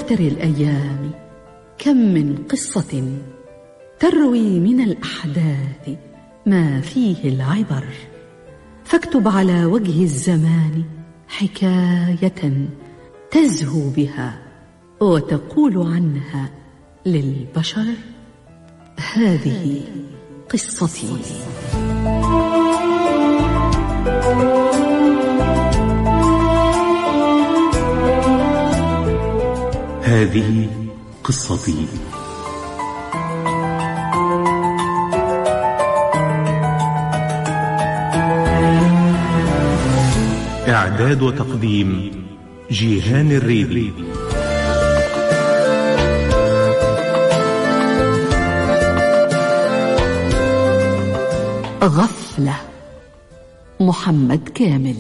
دفتر الأيام كم من قصة تروي من الأحداث ما فيه العبر، فاكتب على وجه الزمان حكاية تزهو بها وتقول عنها للبشر: هذه قصتي. هذه قصتي. إعداد وتقديم جيهان الريدي. غفلة، محمد كامل.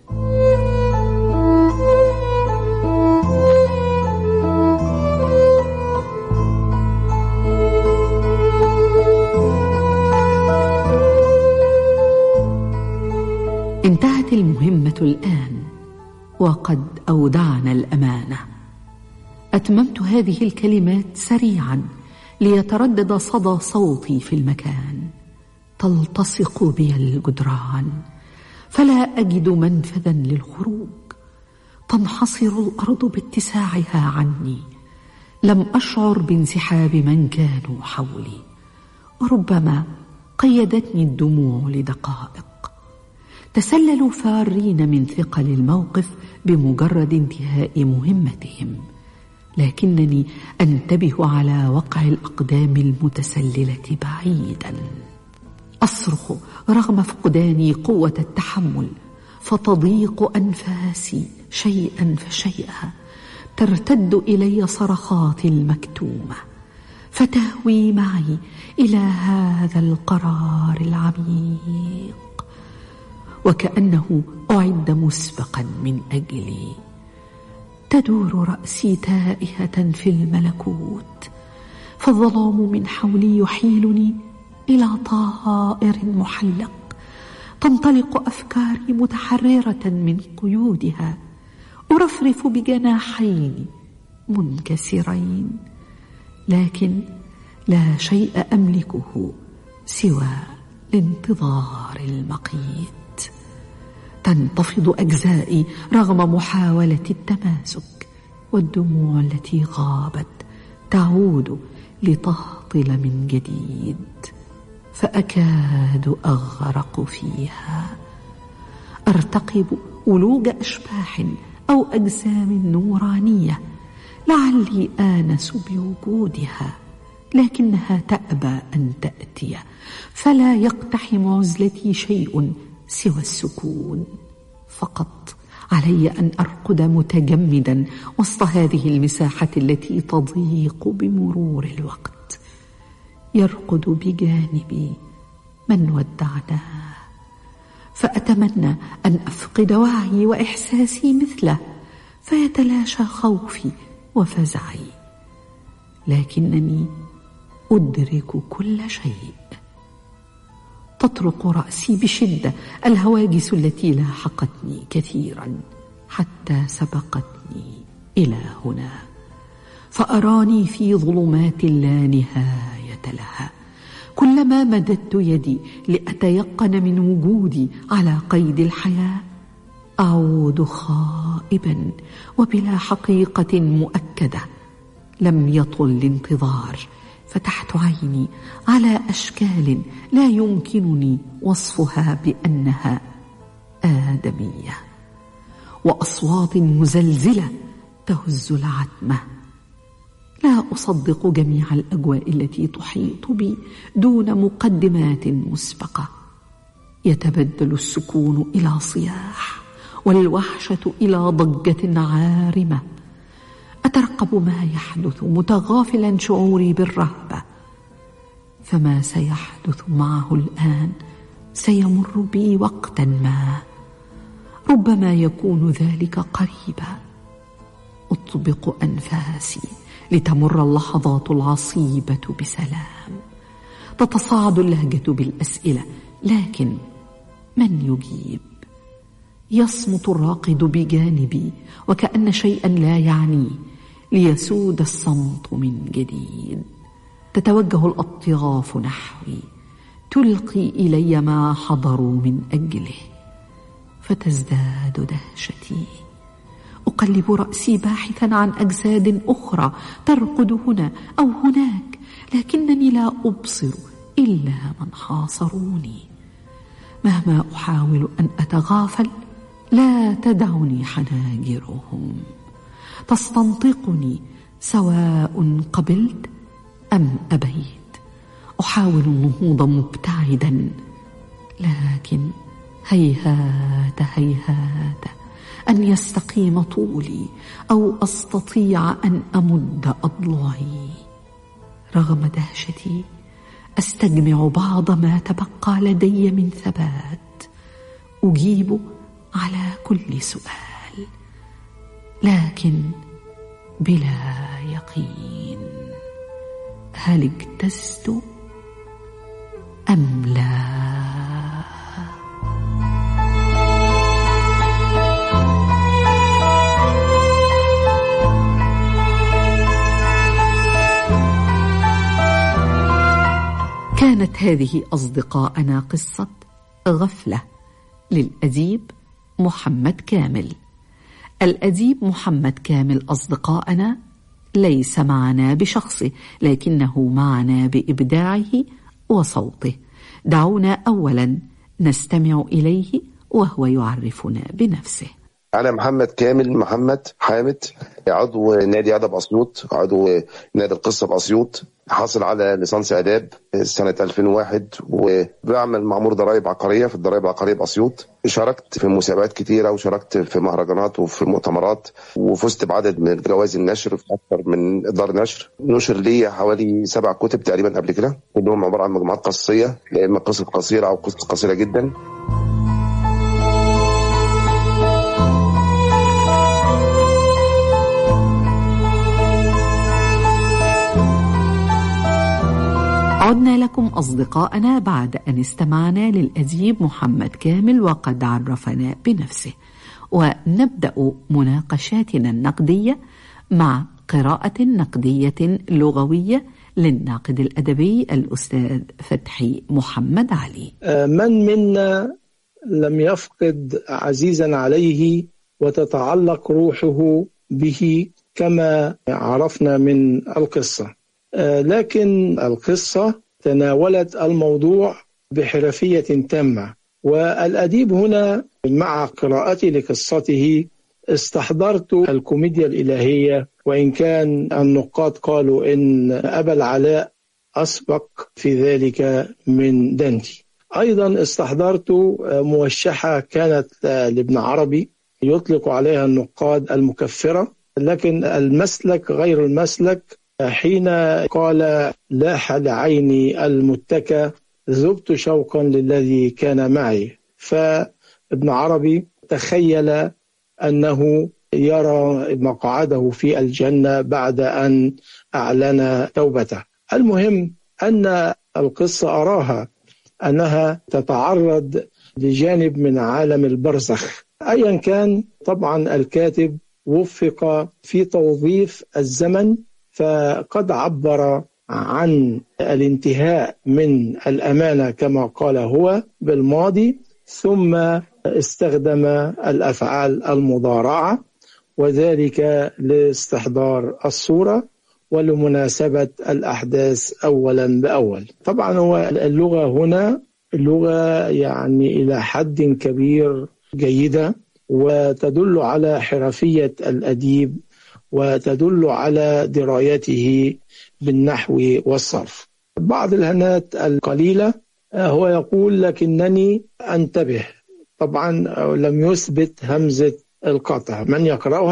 انتهت المهمة الآن وقد أودعنا الأمانة. أتممت هذه الكلمات سريعا ليتردد صدى صوتي في المكان. تلتصق بي الجدران فلا أجد منفذا للخروج. تنحصر الأرض باتساعها عني. لم أشعر بانسحاب من كانوا حولي، وربما قيدتني الدموع لدقائق. تسللوا فارين من ثقل الموقف بمجرد انتهاء مهمتهم، لكنني أنتبه على وقع الأقدام المتسللة بعيدا. أصرخ رغم فقداني قوة التحمل، فتضيق أنفاسي شيئا فشيئا. ترتد إلي صرخاتي المكتومة، فتهوي معي إلى هذا القرار العميق، وكأنه أعد مسبقا من أجلي. تدور رأسي تائهة في الملكوت، فالظلام من حولي يحيلني إلى طائر محلق. تنطلق أفكاري متحررة من قيودها. أرفرف بجناحين منكسرين، لكن لا شيء أملكه سوى الانتظار المقيت. تنتفض أجزائي رغم محاولة التماسك، والدموع التي غابت تعود لتهطل من جديد، فأكاد أغرق فيها. أرتقب ولوج أشباح أو أجسام نورانية لعلي آنس بوجودها، لكنها تأبى أن تأتي، فلا يقتحم عزلتي شيء سوى السكون. فقط علي أن أرقد متجمدا وسط هذه المساحة التي تضيق بمرور الوقت. يرقد بجانبي من ودعناه، فأتمنى أن أفقد وعي وإحساسي مثله، فيتلاشى خوفي وفزعي، لكنني أدرك كل شيء. تطرق رأسي بشدة الهواجس التي لاحقتني كثيرا حتى سبقتني إلى هنا، فأراني في ظلمات لا نهاية لها. كلما مددت يدي لأتيقن من وجودي على قيد الحياة، أعود خائبا وبلا حقيقة مؤكدة. لم يطل الانتظار، فتحت عيني على أشكال لا يمكنني وصفها بأنها آدمية، وأصوات مزلزلة تهز العتمة. لا أصدق جميع الأجواء التي تحيط بي دون مقدمات مسبقة. يتبدل السكون إلى صياح، والوحشة إلى ضجة عارمة. أترقب ما يحدث متغافلا شعوري بالرهبة، فما سيحدث معه الآن سيمر بي وقتا ما، ربما يكون ذلك قريبا. أطبق أنفاسي لتمر اللحظات العصيبة بسلام. تتصاعد اللهجة بالأسئلة، لكن من يجيب؟ يصمت الراقد بجانبي وكأن شيئا لا يعنيه، ليسود الصمت من جديد. تتوجه الأطياف نحوي تلقي إلي ما حضروا من أجله، فتزداد دهشتي. أقلب رأسي باحثا عن أجساد أخرى ترقد هنا أو هناك، لكنني لا أبصر إلا من حاصروني. مهما أحاول أن أتغافل لا تدعني حناجرهم، تستنطقني سواء قبلت أم أبيت. أحاول النهوض مبتعدا، لكن هيهات هيهات أن يستقيم طولي أو أستطيع أن أمد أضلعي. رغم دهشتي أستجمع بعض ما تبقى لدي من ثبات، أجيب على كل سؤال لكن بلا يقين. هل اجتزت أم لا؟ كانت هذه أصدقاءنا قصة غفلة للأديب محمد كامل. الأديب محمد كامل أصدقاءنا ليس معنا بشخصه، لكنه معنا بإبداعه وصوته. دعونا أولا نستمع إليه وهو يعرفنا بنفسه. أنا محمد كامل محمد حامد، عضو نادي أدب أسيوط، عضو نادي القصة بأسيوط، حاصل على ليسانس آداب سنة 2001، وبعمل مأمور ضرائب عقارية في الضرائب العقارية بأسيوط. شاركت في مسابقات كتيرة وشاركت في مهرجانات وفي مؤتمرات، وفزت بعدد من جوائز النشر في أكثر من دار نشر. نشر لي حوالي 7 كتب تقريبا قبل كده، كلهم عبارة عن مجموعات قصية، يا إما قصة قصيرة أو قصة قصيرة جدا. عدنا لكم أصدقاءنا بعد أن استمعنا للأديب محمد كامل وقد عرفنا بنفسه، ونبدأ مناقشاتنا النقدية مع قراءة نقدية لغوية للناقد الأدبي الأستاذ فتحي محمد علي. من منا لم يفقد عزيزا عليه وتتعلق روحه به كما عرفنا من القصة، لكن القصة تناولت الموضوع بحرفية تامة، والأديب هنا مع قراءتي لقصته استحضرت الكوميديا الإلهية، وإن كان النقاد قالوا إن أبا العلاء أسبق في ذلك من دانتي. أيضا استحضرت موشحة كانت لابن عربي يطلق عليها النقاد المكفرة، لكن المسلك غير المسلك، حين قال لاح لعيني المتكى ذبت شوقا للذي كان معي. فابن عربي تخيل أنه يرى مقعده في الجنة بعد أن أعلن توبته. المهم أن القصة أراها أنها تتعرض لجانب من عالم البرزخ. أيا كان، طبعا الكاتب وفق في توظيف الزمن، فقد عبر عن الانتهاء من الأمانة كما قال هو بالماضي، ثم استخدم الأفعال المضارعة، وذلك لاستحضار الصورة ولمناسبة الأحداث أولا بأول. طبعا هو اللغة هنا اللغة يعني إلى حد كبير جيدة، وتدل على حرفية الأديب وتدل على درايته بالنحو والصرف. بعض الهنات القليلة هو يقول لكنني أنتبه. طبعا لم يثبت همزة القطع، من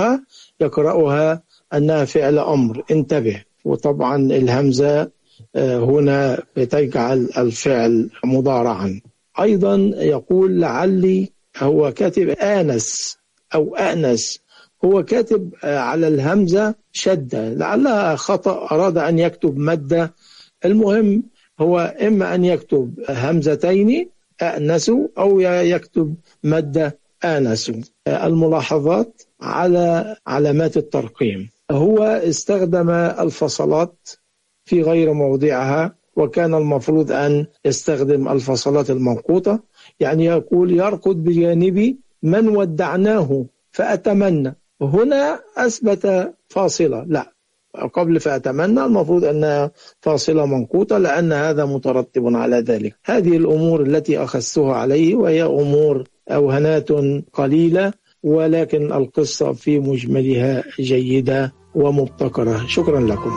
يقرأها أنها فعل أمر انتبه، وطبعا الهمزة هنا بتجعل الفعل مضارعا. أيضا يقول لعلي، هو كاتب آنس أو أأنس، هو كاتب على الهمزة شدة، لعلها خطأ، أراد أن يكتب مادة. المهم هو إما أن يكتب همزتين أأنسوا أو يكتب مادة آنسوا. الملاحظات على علامات الترقيم. هو استخدم الفصلات في غير موضعها، وكان المفروض أن يستخدم الفصلات المنقوطة، يعني يقول يرقد بجانبي من ودعناه فأتمنى. هنا أثبت فاصلة، لا، قبل فأتمنى المفروض أنها فاصلة منقوطة، لأن هذا مترتب على ذلك. هذه الأمور التي أخذتها عليه، وهي أمور أوهنات قليلة، ولكن القصة في مجملها جيدة ومبتكرة. شكرا لكم.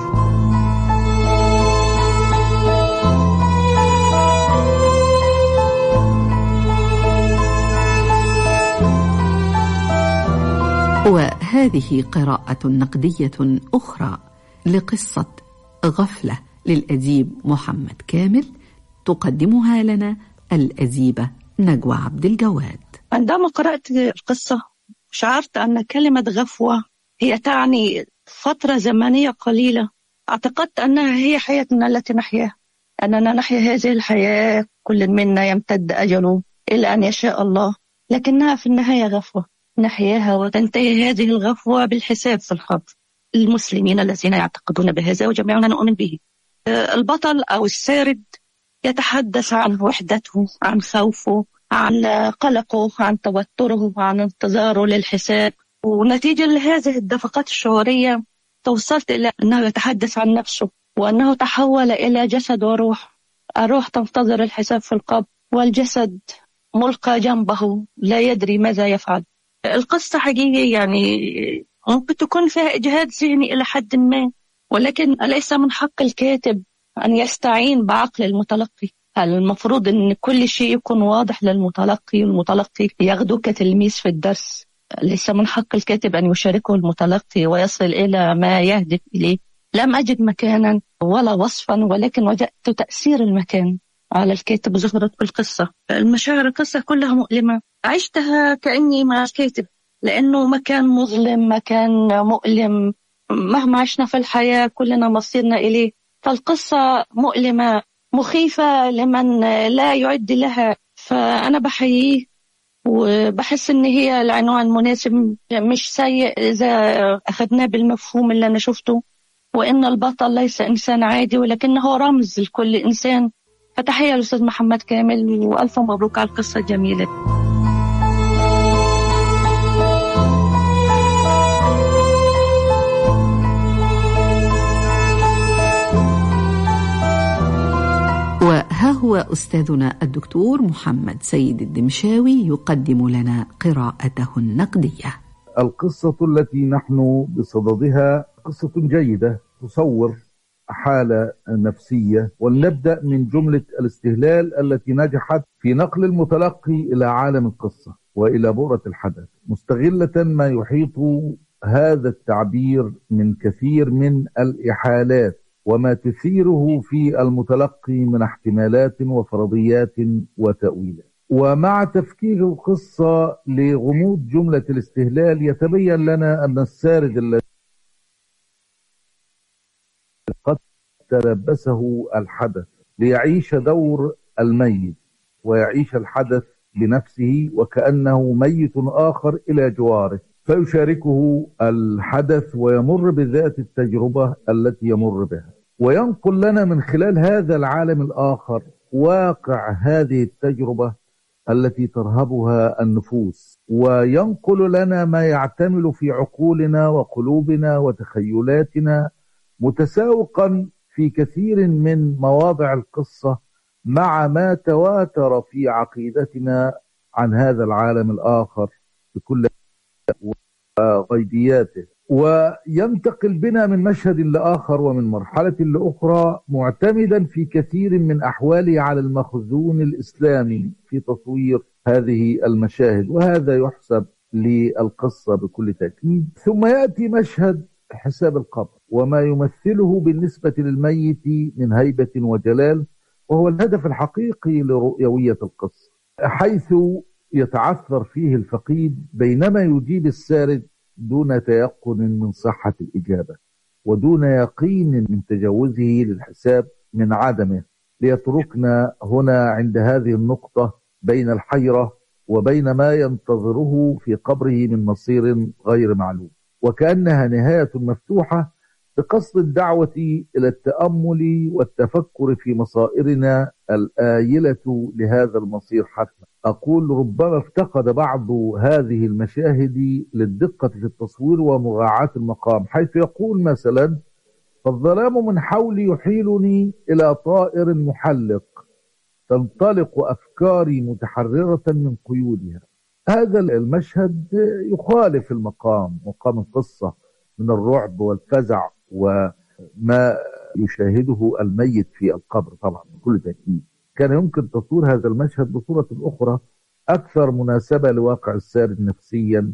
وهذه قراءة نقدية أخرى لقصة غفلة للأديب محمد كامل، تقدمها لنا الأديبة نجوى عبد الجواد. عندما قرأت القصة شعرت أن كلمة غفوة هي تعني فترة زمنية قليلة. اعتقدت أنها هي حياتنا التي نحياها، أننا نحيا هذه الحياة، كل منا يمتد أجله إلى أن يشاء الله، لكنها في النهاية غفوة نحياها، وتنتهي هذه الغفوة بالحساب في القبر. المسلمين الذين يعتقدون بهذا وجميعنا نؤمن به. البطل أو السارد يتحدث عن وحدته، عن خوفه، عن قلقه، عن توتره، عن انتظاره للحساب. ونتيجة لهذه الدفقات الشعورية توصلت إلى أنه يتحدث عن نفسه، وأنه تحول إلى جسد وروح. الروح تنتظر الحساب في القبر، والجسد ملقى جنبه لا يدري ماذا يفعل. القصة حقيقية، يعني ممكن تكون فيها إجهاد ذهني إلى حد ما، ولكن أليس من حق الكاتب أن يستعين بعقل المتلقي؟ هل المفروض أن كل شيء يكون واضح للمتلقي، والمتلقي ياخده كتلميذ في الدرس؟ ليس من حق الكاتب أن يشاركه المتلقي ويصل إلى ما يهدف إليه؟ لم أجد مكانا ولا وصفا، ولكن وجدت تأثير المكان على الكاتب ظهرت بالقصة. المشاعر القصة كلها مؤلمة، عشتها كأني مع الكاتب، لأنه مكان مظلم، مكان مؤلم. مهما عشنا في الحياة كلنا مصيرنا إليه، فالقصة مؤلمة مخيفة لمن لا يعد لها. فأنا بحييه وبحس إن هي العنوان مناسب، مش سيء إذا أخذناه بالمفهوم اللي أنا شفته، وإن البطل ليس إنسان عادي ولكنه رمز لكل إنسان. فتحية للأستاذ محمد كامل، وألف مبروك على القصة الجميلة. وها هو أستاذنا الدكتور محمد سيد الدمشاوي يقدم لنا قراءته النقدية. القصة التي نحن بصددها قصة جيدة تصور حالة نفسية، ولنبدأ من جملة الاستهلال التي نجحت في نقل المتلقي إلى عالم القصة وإلى بؤرة الحدث، مستغلة ما يحيط هذا التعبير من كثير من الإحالات وما تثيره في المتلقي من احتمالات وفرضيات وتأويلات. ومع تفكيك القصة لغموض جملة الاستهلال يتبين لنا أن السارد الذي قد تلبسه الحدث ليعيش دور الميت ويعيش الحدث بنفسه وكأنه ميت آخر إلى جواره، فيشاركه الحدث ويمر بذات التجربة التي يمر بها، وينقل لنا من خلال هذا العالم الآخر واقع هذه التجربة التي ترهبها النفوس، وينقل لنا ما يعتمل في عقولنا وقلوبنا وتخيلاتنا متساوقا في كثير من مواضع القصة مع ما تواتر في عقيدتنا عن هذا العالم الآخر بكل غيبياته، وينتقل بنا من مشهد لآخر ومن مرحلة لأخرى، معتمدا في كثير من أحواله على المخزون الإسلامي في تصوير هذه المشاهد، وهذا يحسب للقصة بكل تأكيد. ثم يأتي مشهد حساب القبر وما يمثله بالنسبة للميت من هيبة وجلال، وهو الهدف الحقيقي لرؤيوية القصة، حيث يتعثر فيه الفقيد بينما يجيب السارد دون تيقن من صحة الإجابة ودون يقين من تجاوزه للحساب من عدمه، ليتركنا هنا عند هذه النقطة بين الحيرة وبين ما ينتظره في قبره من مصير غير معلوم. وكأنها نهاية مفتوحة بقصد الدعوة إلى التأمل والتفكر في مصائرنا الآيلة لهذا المصير حتما. أقول ربما افتقد بعض هذه المشاهد للدقة في التصوير ومراعاة المقام، حيث يقول مثلا: فالظلام من حولي يحيلني إلى طائر محلق، تنطلق أفكاري متحررة من قيودها. هذا المشهد يخالف مقام القصة من الرعب والفزع وما يشاهده الميت في القبر. طبعا بكل تأكيد كان يمكن تصوير هذا المشهد بصورة أخرى أكثر مناسبة لواقع السارد نفسيا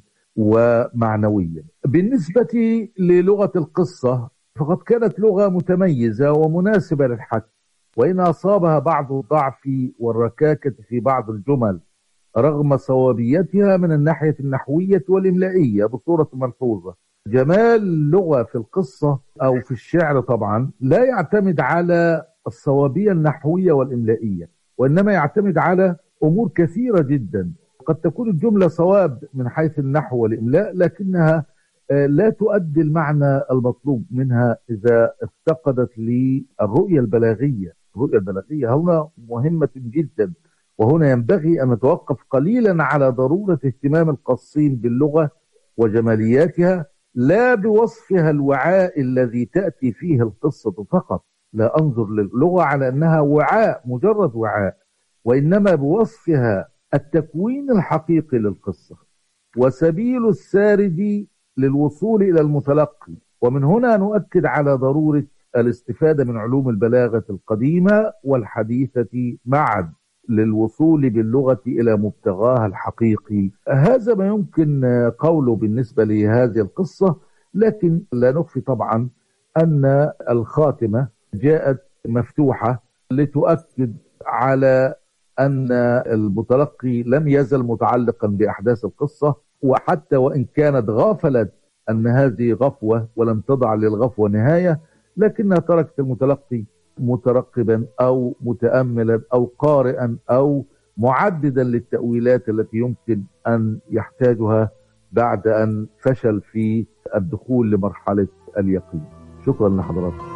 ومعنويا. بالنسبة للغة القصة فقد كانت لغة متميزة ومناسبة للحكي، وإن أصابها بعض الضعف والركاكة في بعض الجمل رغم صوابيتها من الناحية النحوية والإملائية بصورة ملحوظة. جمال اللغة في القصة أو في الشعر طبعا لا يعتمد على الصوابية النحوية والإملائية، وإنما يعتمد على أمور كثيرة جدا. قد تكون الجملة صواب من حيث النحو والإملاء، لكنها لا تؤدي المعنى المطلوب منها إذا افتقدت للرؤية البلاغية. الرؤية البلاغية هنا مهمة جدا، وهنا ينبغي أن نتوقف قليلا على ضرورة اهتمام القصين باللغة وجمالياتها، لا بوصفها الوعاء الذي تأتي فيه القصة فقط. لا أنظر للغة على أنها وعاء، مجرد وعاء، وإنما بوصفها التكوين الحقيقي للقصة وسبيل السارد للوصول إلى المتلقي. ومن هنا نؤكد على ضرورة الاستفادة من علوم البلاغة القديمة والحديثة معا للوصول باللغة إلى مبتغاها الحقيقي. هذا ما يمكن قوله بالنسبة لهذه القصة، لكن لا نخفي طبعا أن الخاتمة جاءت مفتوحة لتؤكد على أن المتلقي لم يزل متعلقا بأحداث القصة، وحتى وإن كانت غافلت أن هذه غفوة ولم تضع للغفوة نهاية، لكنها تركت المتلقي مترقبا أو متأملا أو قارئا أو معددا للتأويلات التي يمكن أن يحتاجها بعد أن فشل في الدخول لمرحلة اليقين. شكرا لحضراتكم.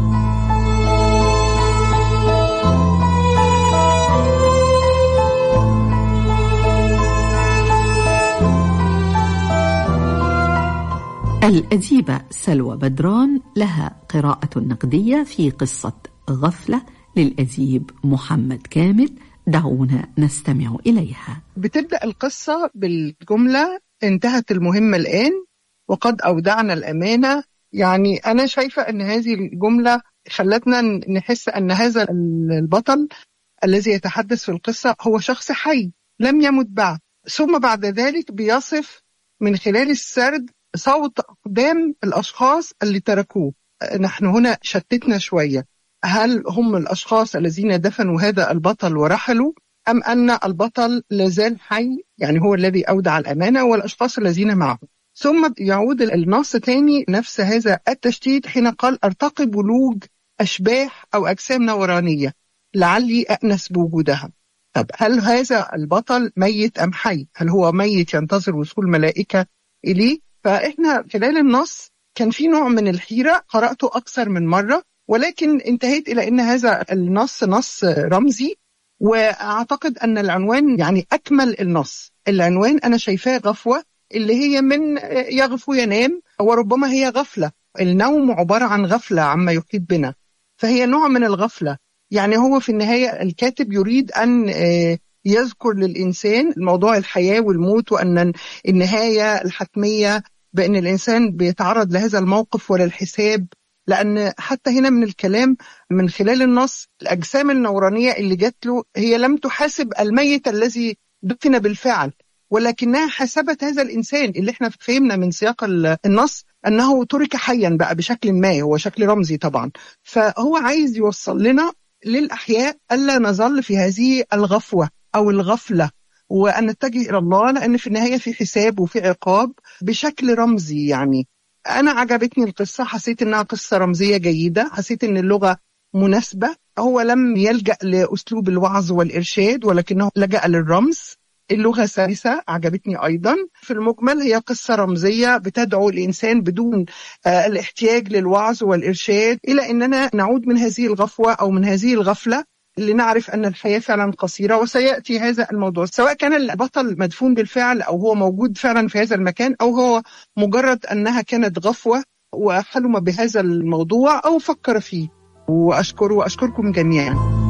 الأديبة سلوى بدران لها قراءة نقدية في قصة غفلة للأديب محمد كامل، دعونا نستمع إليها. بتبدأ القصة بالجملة: انتهت المهمة الآن وقد أودعنا الأمانة. يعني أنا شايفة أن هذه الجملة خلتنا نحس أن هذا البطل الذي يتحدث في القصة هو شخص حي لم يمت بعد، ثم بعد ذلك بيصف من خلال السرد صوت أقدام الأشخاص اللي تركوه. نحن هنا شتتنا شوية، هل هم الأشخاص الذين دفنوا هذا البطل ورحلوا، أم أن البطل لازال حي يعني هو الذي أودع الأمانة والأشخاص الذين معه؟ ثم يعود النص تاني نفس هذا التشتيت حين قال: أرتقب ولوج أشباح أو أجسام نورانية لعلي أأنس بوجودها. طب هل هذا البطل ميت أم حي؟ هل هو ميت ينتظر وصول ملائكة إليه؟ فإحنا خلال النص كان في نوع من الحيرة، قرأته أكثر من مرة، ولكن انتهيت إلى أن هذا النص نص رمزي. وأعتقد أن العنوان يعني أكمل النص. العنوان أنا شايفاه غفوة، اللي هي من يغفو ينام، وربما هي غفلة. النوم عبارة عن غفلة عما يحيط بنا، فهي نوع من الغفلة. يعني هو في النهاية الكاتب يريد أن يذكر للإنسان موضوع الحياة والموت، وأن النهاية الحتمية بأن الإنسان بيتعرض لهذا الموقف وللحساب. لأن حتى هنا من الكلام من خلال النص الأجسام النورانية اللي جات له هي لم تحاسب الميت الذي دفن بالفعل، ولكنها حسبت هذا الإنسان اللي احنا فهمنا من سياق النص أنه ترك حيا بقى بشكل ما، هو شكل رمزي طبعا. فهو عايز يوصل لنا للأحياء ألا نظل في هذه الغفوة أو الغفلة، وأن نتجه إلى الله، لأن في النهاية في حساب وفي عقاب بشكل رمزي. يعني أنا عجبتني القصة، حسيت أنها قصة رمزية جيدة، حسيت أن اللغة مناسبة. هو لم يلجأ لأسلوب الوعظ والإرشاد ولكنه لجأ للرمز. اللغة سلسة عجبتني أيضا. في المجمل هي قصة رمزية بتدعو الإنسان بدون الاحتياج للوعظ والإرشاد إلى أننا نعود من هذه الغفوة أو من هذه الغفلة لنعرف أن الحياة فعلا قصيرة. وسيأتي هذا الموضوع سواء كان البطل مدفون بالفعل أو هو موجود فعلا في هذا المكان أو هو مجرد أنها كانت غفوة وحلم بهذا الموضوع أو فكر فيه. وأشكركم جميعا.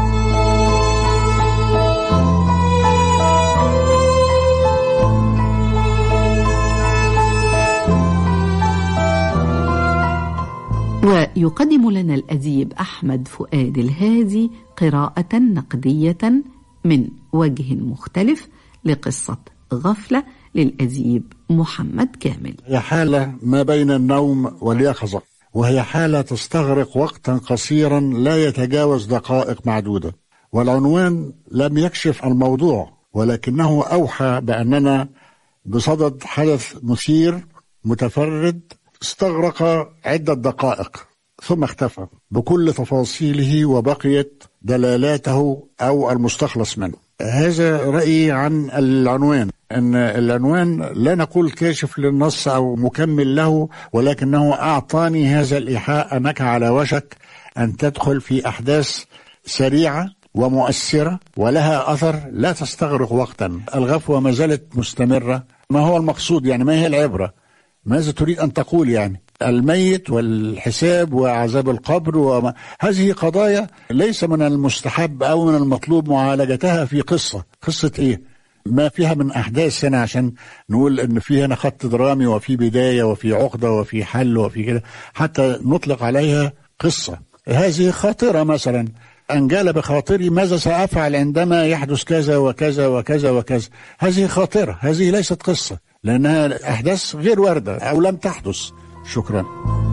ويقدم لنا الأديب أحمد فؤاد الهادي قراءة نقدية من وجه مختلف لقصة غفلة للأديب محمد كامل. هي حالة ما بين النوم واليقظة، وهي حالة تستغرق وقتا قصيرا لا يتجاوز دقائق معدودة، والعنوان لم يكشف الموضوع ولكنه أوحى بأننا بصدد حدث مثير متفرد استغرق عدة دقائق ثم اختفى بكل تفاصيله وبقيت دلالاته أو المستخلص منه. هذا رأيي عن العنوان، أن العنوان لا نقول كاشف للنص أو مكمل له، ولكنه أعطاني هذا الإيحاء أنك على وشك أن تدخل في أحداث سريعة ومؤثرة ولها أثر لا تستغرق وقتا. الغفوة ما زالت مستمرة. ما هو المقصود يعني؟ ما هي العبرة؟ ماذا تريد أن تقول يعني؟ الميت والحساب وعذاب القبر هذه قضايا ليس من المستحب أو من المطلوب معالجتها في قصة إيه؟ ما فيها من أحداث هنا عشان نقول إن في هنا خط درامي وفي بداية وفي عقدة وفي حل وفي كده حتى نطلق عليها قصة. هذه خاطرة مثلا، أن جال بخاطري ماذا سأفعل عندما يحدث كذا وكذا وكذا وكذا. هذه خاطرة، هذه ليست قصة لأنها أحداث غير واردة أو لم تحدث. شكرا.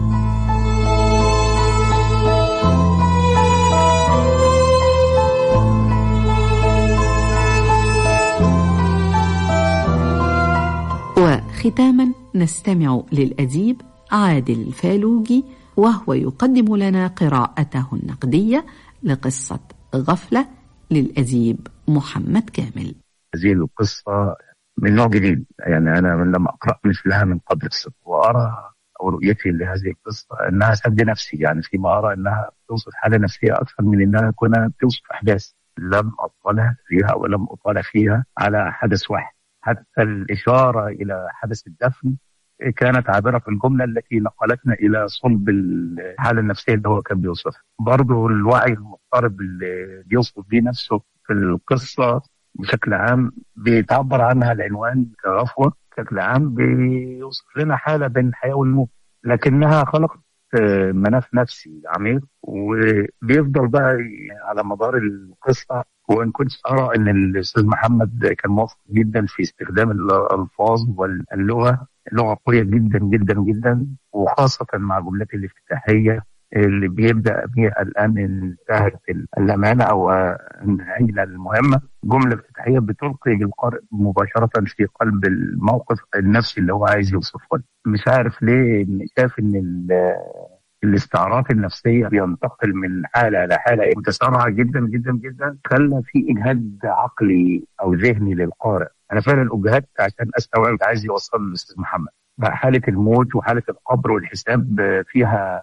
وختاما نستمع للأديب عادل الفالوجي وهو يقدم لنا قراءته النقدية لقصة غفلة للأديب محمد كامل. هذه القصة من نوع جديد، يعني أنا لما أقرأ مثلها من قبل وأرى أو رؤيتي لهذه القصة أنها سد نفسي، يعني فيما أرى أنها توصف حالة نفسية أكثر من أنها كنا توصف أحداث لم أطلع فيها ولم أطلع فيها على حدث واحد. حتى الإشارة إلى حدث الدفن كانت عابرة في الجملة التي نقلتنا إلى صلب الحالة النفسية اللي هو كان بيوصفها. برضه الوعي المضطرب اللي بيوصف بيه نفسه في القصة بشكل عام بيتعبر عنها العنوان كغفوة. بشكل عام بيوصف لنا حالة بين الحياة والموت، لكنها خلقت مناخ نفسي عميق وبيفضل بقى على مدار القصة. وإن كنت أرى أن الأستاذ محمد كان موفق جدا في استخدام الألفاظ واللغة، لغة قوية جدا جدا جدا، وخاصة مع جملته الافتتاحية اللي بيبدأ بها الآن انتهت الأمانة أو انتهينا المهمة. جملة افتتاحية بتلقي القارئ مباشرة في قلب الموقف النفسي اللي هو عايز يوصفه. مش عارف ليه شايف إن الاستعارات النفسية بينتقل من حالة لحالة متسارعة جدا جدا جدا، خلى في إجهاد عقلي أو ذهني للقارئ. أنا فعلا أجهدت عشان أستوعب عايز يوصل للأستاذ محمد. بقى حالة الموت وحالة القبر والحساب فيها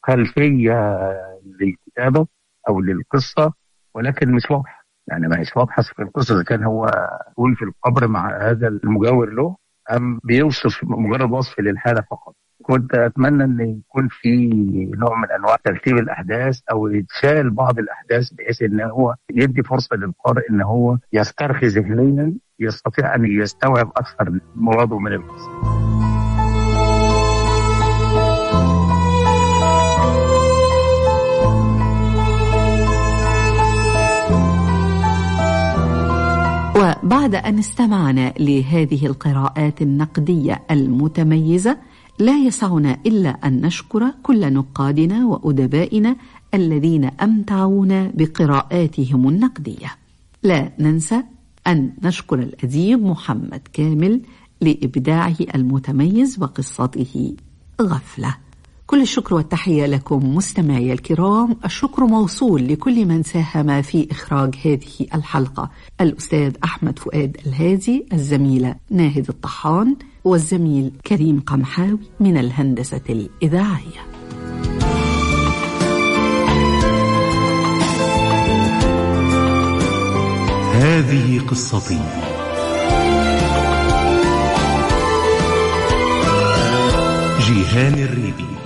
خلفية للكتابة أو للقصة، ولكن مش واضح، يعني ما هيش واضحة في القصة إذا كان هو يقول في القبر مع هذا المجاور له أم بيوصف مجرد وصف للحالة فقط. كنت أتمنى أن يكون في نوع من أنواع ترتيب الأحداث أو يتشال بعض الأحداث بحيث أن هو يدي فرصة للقارئ أن هو يسترخي ذهنيا، يستطيع أن يستوعب أكثر مراده من القصة. وبعد أن استمعنا لهذه القراءات النقدية المتميزة لا يسعنا إلا أن نشكر كل نقادنا وأدبائنا الذين أمتعونا بقراءاتهم النقدية. لا ننسى أن نشكر الأديب محمد كامل لإبداعه المتميز وقصته غفلة. كل الشكر والتحية لكم مستمعي الكرام. الشكر موصول لكل من ساهم في إخراج هذه الحلقة: الأستاذ أحمد فؤاد الهادي، الزميلة ناهد الطحان، والزميل كريم قمحاوي من الهندسة الإذاعية. هذه قصتي. جيهان الريبي.